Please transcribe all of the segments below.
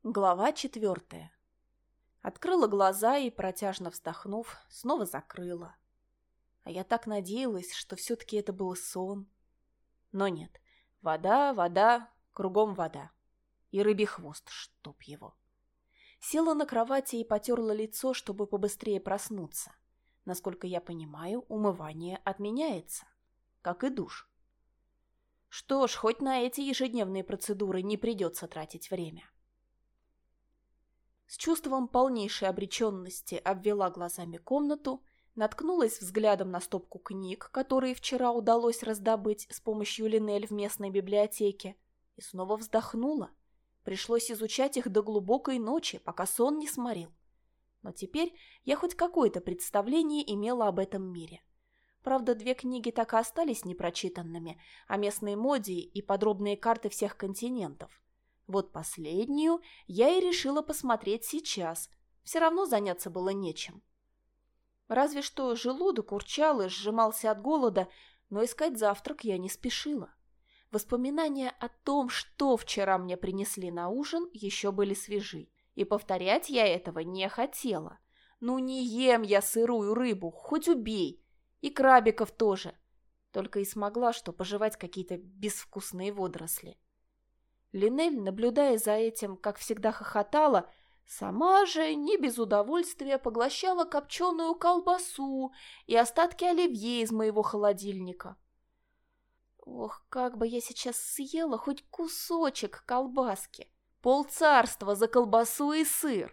Глава 4. Открыла глаза и, протяжно вздохнув, снова закрыла. А я так надеялась, что все-таки это был сон. Но нет. Вода, вода, кругом вода. И рыбий хвост, чтоб его. Села на кровати и потерла лицо, чтобы побыстрее проснуться. Насколько я понимаю, умывание отменяется. Как и душ. Что ж, хоть на эти ежедневные процедуры не придется тратить время. С чувством полнейшей обреченности обвела глазами комнату, наткнулась взглядом на стопку книг, которые вчера удалось раздобыть с помощью Линель в местной библиотеке, и снова вздохнула. Пришлось изучать их до глубокой ночи, пока сон не сморил. Но теперь я хоть какое-то представление имела об этом мире. Правда, 2 книги так и остались непрочитанными, о местной моде и подробные карты всех континентов. Вот последнюю я и решила посмотреть сейчас. Все равно заняться было нечем. Разве что желудок урчал и сжимался от голода, но искать завтрак я не спешила. Воспоминания о том, что вчера мне принесли на ужин, еще были свежи, и повторять я этого не хотела. Ну не ем я сырую рыбу, хоть убей, и крабиков тоже. Только и смогла что пожевать какие-то безвкусные водоросли. Линель, наблюдая за этим, как всегда хохотала, сама же не без удовольствия поглощала копченую колбасу и остатки оливье из моего холодильника. Ох, как бы я сейчас съела хоть кусочек колбаски! Полцарства за колбасу и сыр!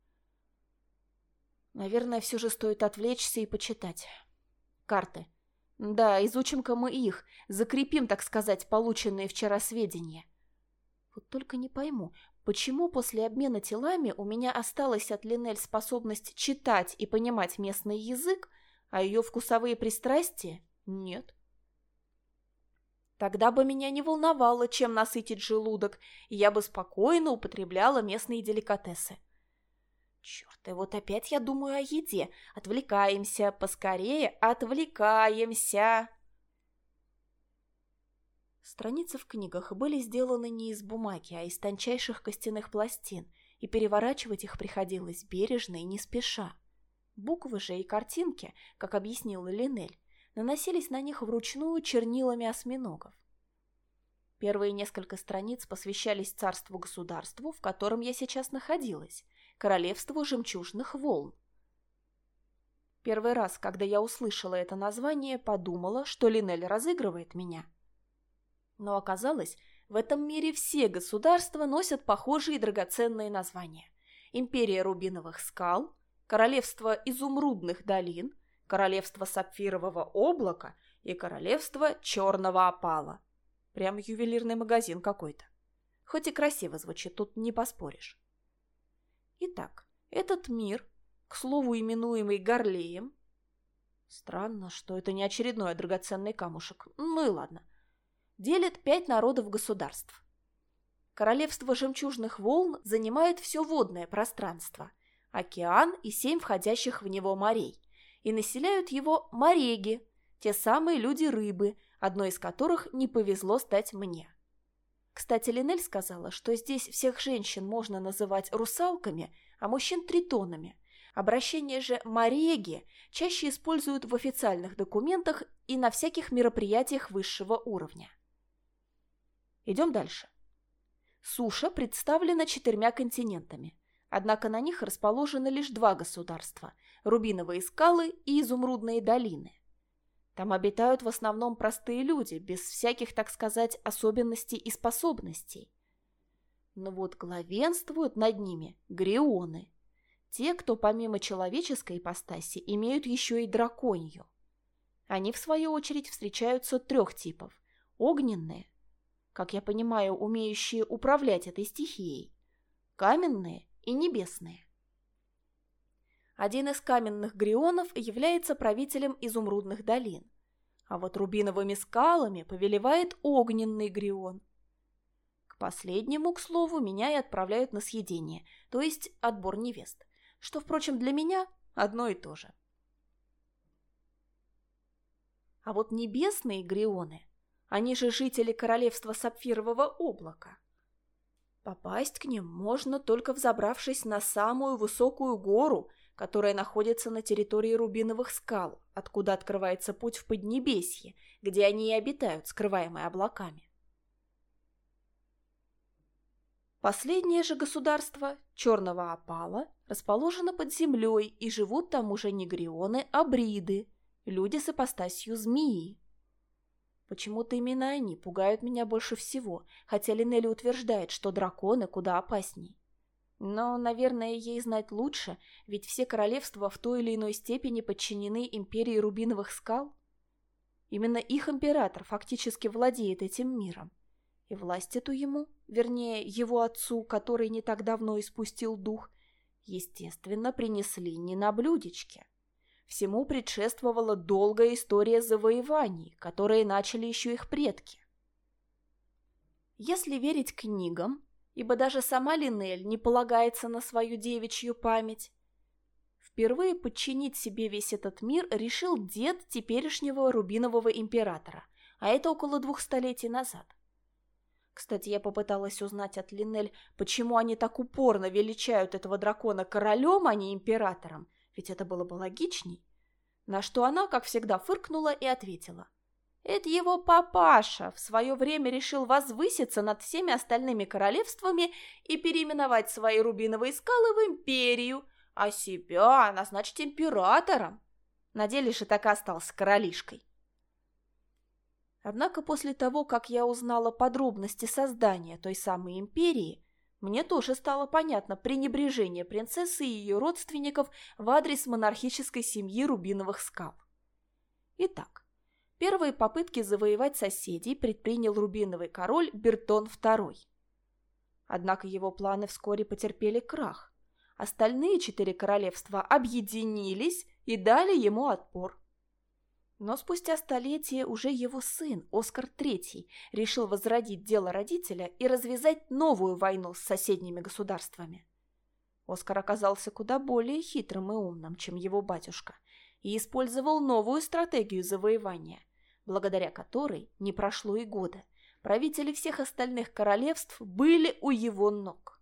Наверное, все же стоит отвлечься и почитать. Карты. Да, изучим-ка мы их, закрепим, так сказать, полученные вчера сведения. Вот только не пойму, почему после обмена телами у меня осталась от Линель способность читать и понимать местный язык, а ее вкусовые пристрастия нет. Тогда бы меня не волновало, чем насытить желудок, и я бы спокойно употребляла местные деликатесы. Черт, и вот опять я думаю о еде. Отвлекаемся, поскорее отвлекаемся. Страницы в книгах были сделаны не из бумаги, а из тончайших костяных пластин, и переворачивать их приходилось бережно и не спеша. Буквы же и картинки, как объяснила Линель, наносились на них вручную чернилами осьминогов. Первые несколько страниц посвящались царству-государству, в котором я сейчас находилась, королевству жемчужных волн. Первый раз, когда я услышала это название, подумала, что Линель разыгрывает меня. Но оказалось, в этом мире все государства носят похожие драгоценные названия. Империя рубиновых скал, королевство изумрудных долин, королевство сапфирового облака и королевство черного опала. Прям ювелирный магазин какой-то. Хоть и красиво звучит, тут не поспоришь. Итак, этот мир, к слову именуемый Горлеем. Странно, что это не очередной драгоценный камушек. Ну и ладно. Делит 5 народов-государств. Королевство жемчужных волн занимает все водное пространство, океан и 7 входящих в него морей, и населяют его мореги, те самые люди-рыбы, одной из которых не повезло стать мне. Кстати, Линель сказала, что здесь всех женщин можно называть русалками, а мужчин тритонами. Обращение же «мореги» чаще используют в официальных документах и на всяких мероприятиях высшего уровня. Идем дальше. Суша представлена 4 континентами, однако на них расположены лишь 2 государства – Рубиновые скалы и Изумрудные долины. Там обитают в основном простые люди, без всяких, так сказать, особенностей и способностей. Но вот главенствуют над ними грионы, те, кто помимо человеческой ипостаси имеют еще и драконью. Они, в свою очередь, встречаются 3 типов – огненные, как я понимаю, умеющие управлять этой стихией, каменные и небесные. Один из каменных грионов является правителем изумрудных долин, а вот рубиновыми скалами повелевает огненный грион. К последнему, к слову, меня и отправляют на съедение, то есть отбор невест, что, впрочем, для меня одно и то же. А вот небесные грионы, они же жители королевства сапфирового облака. Попасть к ним можно только взобравшись на самую высокую гору, которая находится на территории Рубиновых скал, откуда открывается путь в Поднебесье, где они и обитают, скрываемые облаками. Последнее же государство, Черного Опала, расположено под землей, и живут там уже не грионы, а бриды, люди с ипостасью змеи. Почему-то именно они пугают меня больше всего, хотя Линнелли утверждает, что драконы куда опасней. Но, наверное, ей знать лучше, ведь все королевства в той или иной степени подчинены империи Рубиновых скал. Именно их император фактически владеет этим миром. И власть эту ему, вернее, его отцу, который не так давно испустил дух, естественно, принесли не на блюдечке. Всему предшествовала долгая история завоеваний, которые начали еще их предки. Если верить книгам, ибо даже сама Линнель не полагается на свою девичью память, впервые подчинить себе весь этот мир решил дед теперешнего Рубинового императора, а это около 2 столетий назад. Кстати, я попыталась узнать от Линнель, почему они так упорно величают этого дракона королем, а не императором, ведь это было бы логичней. На что она, как всегда, фыркнула и ответила: «Это его папаша в свое время решил возвыситься над всеми остальными королевствами и переименовать свои рубиновые скалы в империю, а себя назначить императором. На деле же так и остался королишкой». Однако после того, как я узнала подробности создания той самой империи, мне тоже стало понятно пренебрежение принцессы и ее родственников в адрес монархической семьи Рубиновых скал. Итак, первые попытки завоевать соседей предпринял рубиновый король Бертон II. Однако его планы вскоре потерпели крах. Остальные 4 королевства объединились и дали ему отпор. Но спустя столетия уже его сын, Оскар III, решил возродить дело родителя и развязать новую войну с соседними государствами. Оскар оказался куда более хитрым и умным, чем его батюшка, и использовал новую стратегию завоевания, благодаря которой не прошло и года. Правители всех остальных королевств были у его ног.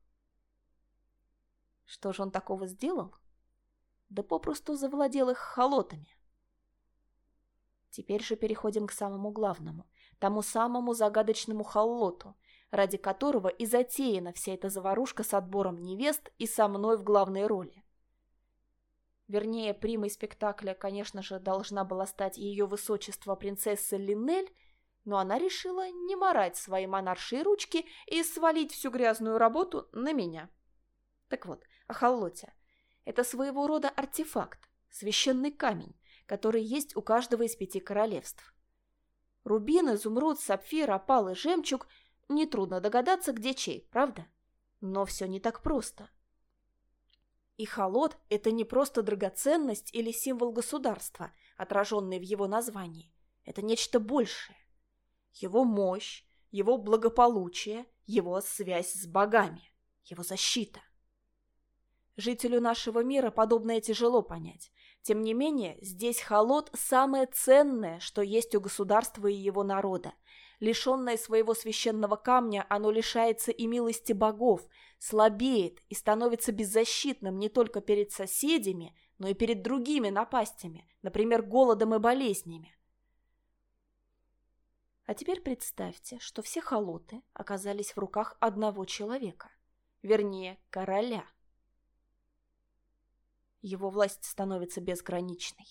Что же он такого сделал? Да попросту завладел их холотами. Теперь же переходим к самому главному, тому самому загадочному холлоту, ради которого и затеяна вся эта заварушка с отбором невест и со мной в главной роли. Вернее, примой спектакля, конечно же, должна была стать ее высочество принцесса Линнель, но она решила не марать свои монаршие ручки и свалить всю грязную работу на меня. Так вот, о холлоте. Это своего рода артефакт, священный камень, который есть у каждого из 5 королевств. Рубин, изумруд, сапфир, опал и жемчуг – нетрудно догадаться, где чей, правда? Но все не так просто. И холот – это не просто драгоценность или символ государства, отраженный в его названии. Это нечто большее. Его мощь, его благополучие, его связь с богами, его защита. Жителю нашего мира подобное тяжело понять. Тем не менее, здесь холот – самое ценное, что есть у государства и его народа. Лишенное своего священного камня, оно лишается и милости богов, слабеет и становится беззащитным не только перед соседями, но и перед другими напастями, например, голодом и болезнями. А теперь представьте, что все холоты оказались в руках одного человека, вернее, короля. Его власть становится безграничной.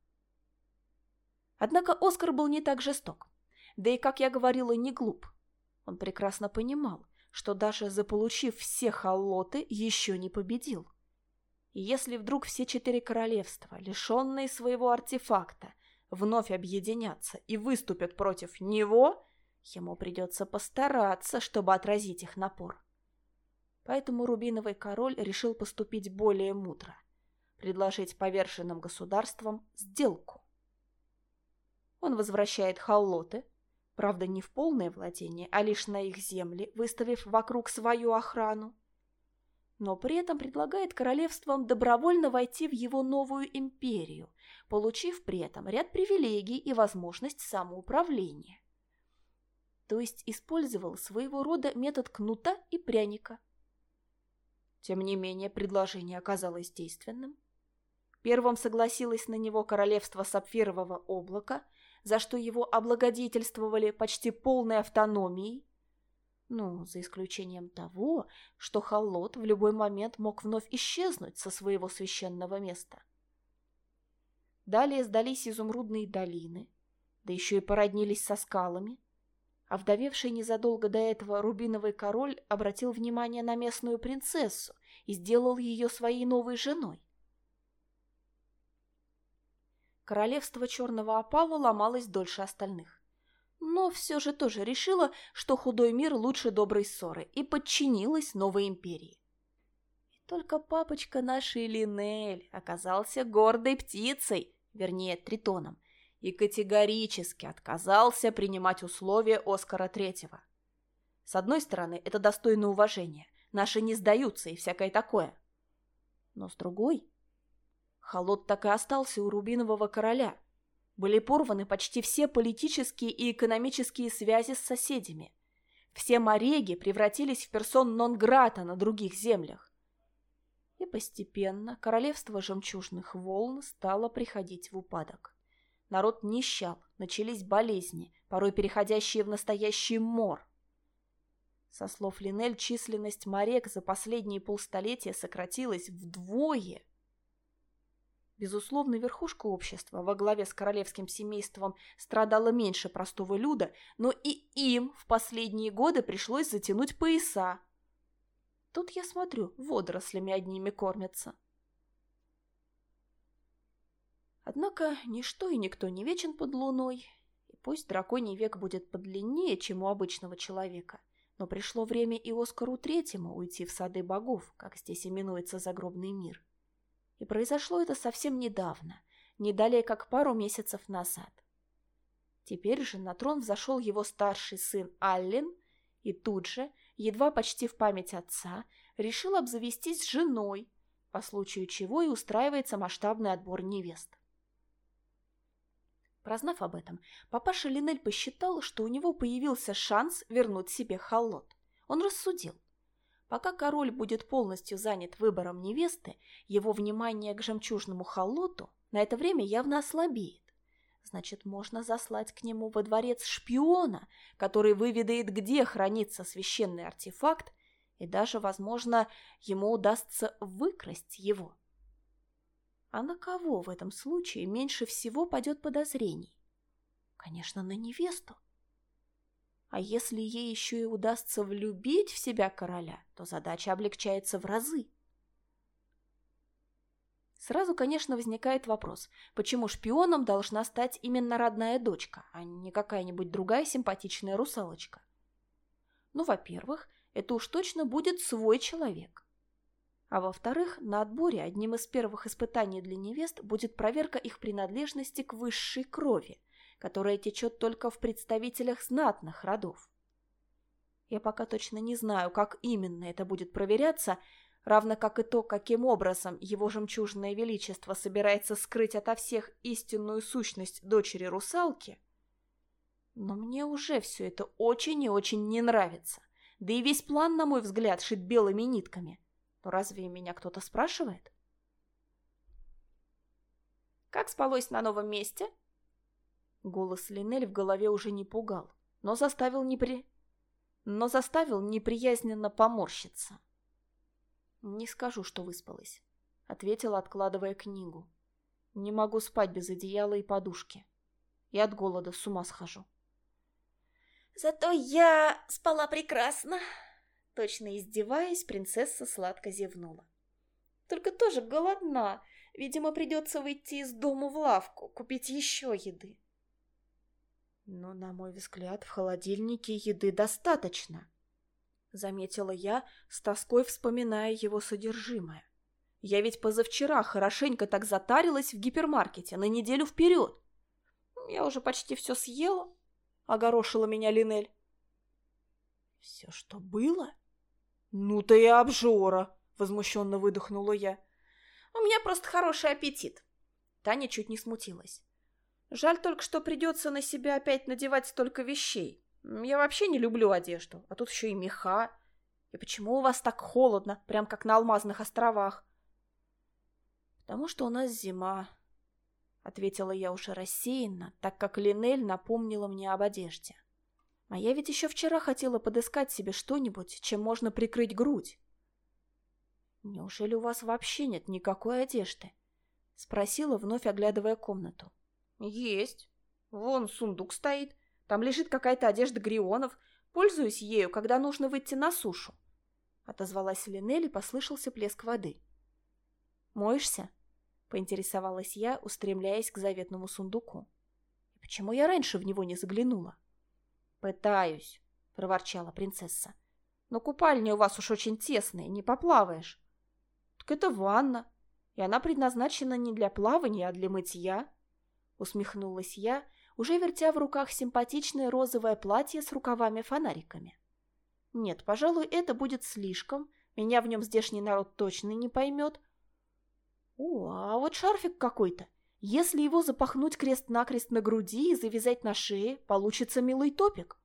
Однако Оскар был не так жесток, да и, как я говорила, не глуп. Он прекрасно понимал, что даже заполучив все холлоты, еще не победил. И если вдруг все 4 королевства, лишенные своего артефакта, вновь объединятся и выступят против него, ему придется постараться, чтобы отразить их напор. Поэтому Рубиновый король решил поступить более мудро. Предложить поверженным государствам сделку. Он возвращает холлоты, правда не в полное владение, а лишь на их земли, выставив вокруг свою охрану, но при этом предлагает королевствам добровольно войти в его новую империю, получив при этом ряд привилегий и возможность самоуправления. то есть использовал своего рода метод кнута и пряника. Тем не менее, предложение оказалось действенным. Первым согласилось на него королевство Сапфирового облака, за что его облагодетельствовали почти полной автономией, за исключением того, что Халлот в любой момент мог вновь исчезнуть со своего священного места. Далее сдались изумрудные долины, да еще и породнились со скалами, а вдовевший незадолго до этого рубиновый король обратил внимание на местную принцессу и сделал ее своей новой женой. Королевство Черного Опала ломалось дольше остальных, но все же тоже решило, что худой мир лучше доброй ссоры, и подчинилось новой империи. И только папочка нашей Линель оказался гордой птицей, вернее, тритоном, и категорически отказался принимать условия Оскара Третьего. С одной стороны, это достойно уважения, наши не сдаются и всякое такое. Но с другой, Халлот так и остался у Рубинового короля. Были порваны почти все политические и экономические связи с соседями. Все мореги превратились в персон нон-грата на других землях. И постепенно королевство жемчужных волн стало приходить в упадок. Народ нищал, начались болезни, порой переходящие в настоящий мор. Со слов Линель, численность морек за последние полстолетия сократилась вдвое. Безусловно, верхушка общества во главе с королевским семейством страдала меньше простого люда, но и им в последние годы пришлось затянуть пояса. Тут, я смотрю, водорослями одними кормятся. Однако ничто и никто не вечен под луной, и пусть драконий век будет подлиннее, чем у обычного человека, но пришло время и Оскару Третьему уйти в сады богов, как здесь именуется загробный мир. И произошло это совсем недавно, не далее как пару месяцев назад. Теперь же на трон взошел его старший сын Аллен, и тут же, едва почти в память отца, решил обзавестись женой, по случаю чего и устраивается масштабный отбор невест. Прознав об этом, папаша Линель посчитал, что у него появился шанс вернуть себе Халлот. Он рассудил: пока король будет полностью занят выбором невесты, его внимание к жемчужному Халлоту на это время явно ослабеет. Значит, можно заслать к нему во дворец шпиона, который выведает, где хранится священный артефакт, и даже, возможно, ему удастся выкрасть его. А на кого в этом случае меньше всего падет подозрений? Конечно, на невесту. А если ей еще и удастся влюбить в себя короля, то задача облегчается в разы. Сразу, конечно, возникает вопрос, почему шпионом должна стать именно родная дочка, а не какая-нибудь другая симпатичная русалочка? Во-первых, это уж точно будет свой человек. А во-вторых, на отборе одним из первых испытаний для невест будет проверка их принадлежности к высшей крови, которая течет только в представителях знатных родов. Я пока точно не знаю, как именно это будет проверяться, равно как и то, каким образом его жемчужное величество собирается скрыть ото всех истинную сущность дочери русалки. Но мне уже все это очень и очень не нравится. Да и весь план, на мой взгляд, шит белыми нитками. Но разве меня кто-то спрашивает? «Как спалось на новом месте?» Голос Линель в голове уже не пугал, но заставил неприязненно поморщиться. «Не скажу, что выспалась», — ответила, откладывая книгу. «Не могу спать без одеяла и подушки. И от голода с ума схожу». «Зато я спала прекрасно», — точно издеваясь, принцесса сладко зевнула. «Только тоже голодна. Видимо, придется выйти из дому в лавку, купить еще еды». «Но, на мой взгляд, в холодильнике еды достаточно», — заметила я, с тоской вспоминая его содержимое. «Я ведь позавчера хорошенько так затарилась в гипермаркете на неделю вперед». «Я уже почти все съела», — огорошила меня Линель. «Все, что было? Ну-то и обжора!» — возмущенно выдохнула я. «У меня просто хороший аппетит». Таня чуть не смутилась. «Жаль только, что придется на себя опять надевать столько вещей. Я вообще не люблю одежду, а тут еще и меха. И почему у вас так холодно, прям как на Алмазных островах? Потому что у нас зима, ответила я уже рассеянно, так как Линель напомнила мне об одежде. А я ведь еще вчера хотела подыскать себе что-нибудь, чем можно прикрыть грудь. Неужели у вас вообще нет никакой одежды? Спросила, вновь оглядывая комнату. Есть. Вон сундук стоит. Там лежит какая-то одежда Грионов. Пользуюсь ею, когда нужно выйти на сушу. Отозвалась Линель и послышался плеск воды. «Моешься?» — поинтересовалась я, устремляясь к заветному сундуку. «И почему я раньше в него не заглянула?» «Пытаюсь», — проворчала принцесса. «Но купальня у вас уж очень тесная, не поплаваешь». «Так это ванна, и она предназначена не для плавания, а для мытья», — усмехнулась я, уже вертя в руках симпатичное розовое платье с рукавами-фонариками. «Нет, пожалуй, это будет слишком, меня в нем здешний народ точно не поймет. О, а вот шарфик какой-то. Если его запахнуть крест-накрест на груди и завязать на шее, получится милый топик».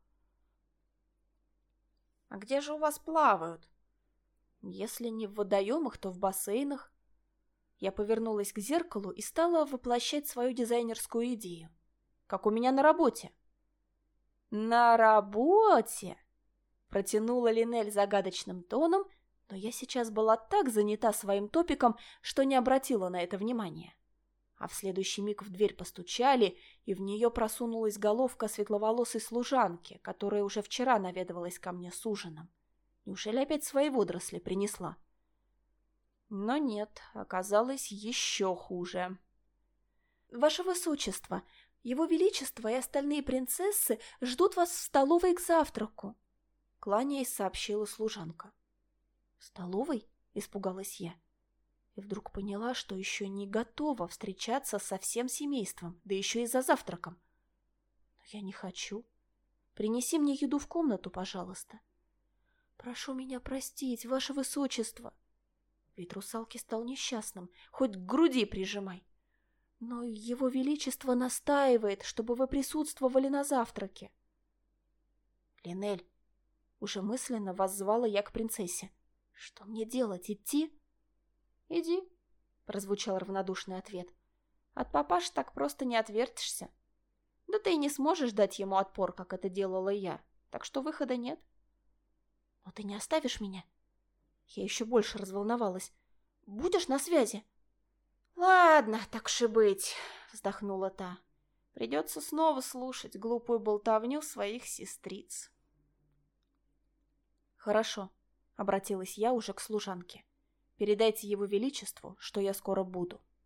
«А где же у вас плавают?» «Если не в водоемах, то в бассейнах». Я повернулась к зеркалу и стала воплощать свою дизайнерскую идею. Как у меня на работе. «На работе?» — протянула Линель загадочным тоном, но я сейчас была так занята своим топиком, что не обратила на это внимания. А в следующий миг в дверь постучали, и в нее просунулась головка светловолосой служанки, которая уже вчера наведывалась ко мне с ужином. Неужели опять свои водоросли принесла? Но нет, оказалось еще хуже. «Ваше Высочество, Его Величество и остальные принцессы ждут вас в столовой к завтраку», — кланяясь, сообщила служанка. «В столовой?» — испугалась я. И вдруг поняла, что еще не готова встречаться со всем семейством, да еще и за завтраком. «Но я не хочу. Принеси мне еду в комнату, пожалуйста». «Прошу меня простить, Ваше Высочество». Вид русалки стал несчастным, хоть к груди прижимай. «Но Его Величество настаивает, чтобы вы присутствовали на завтраке». «Линель», — уже мысленно воззвала я к принцессе. «Что мне делать, идти?» «Иди», — прозвучал равнодушный ответ. «От папаши так просто не отвертишься. Да ты и не сможешь дать ему отпор, как это делала я, так что выхода нет». «Но ты не оставишь меня?» Я еще больше разволновалась. «Будешь на связи?» «Ладно, так уж и быть», — вздохнула та. «Придется снова слушать глупую болтовню своих сестриц». «Хорошо», — обратилась я уже к служанке. «Передайте Его Величеству, что я скоро буду».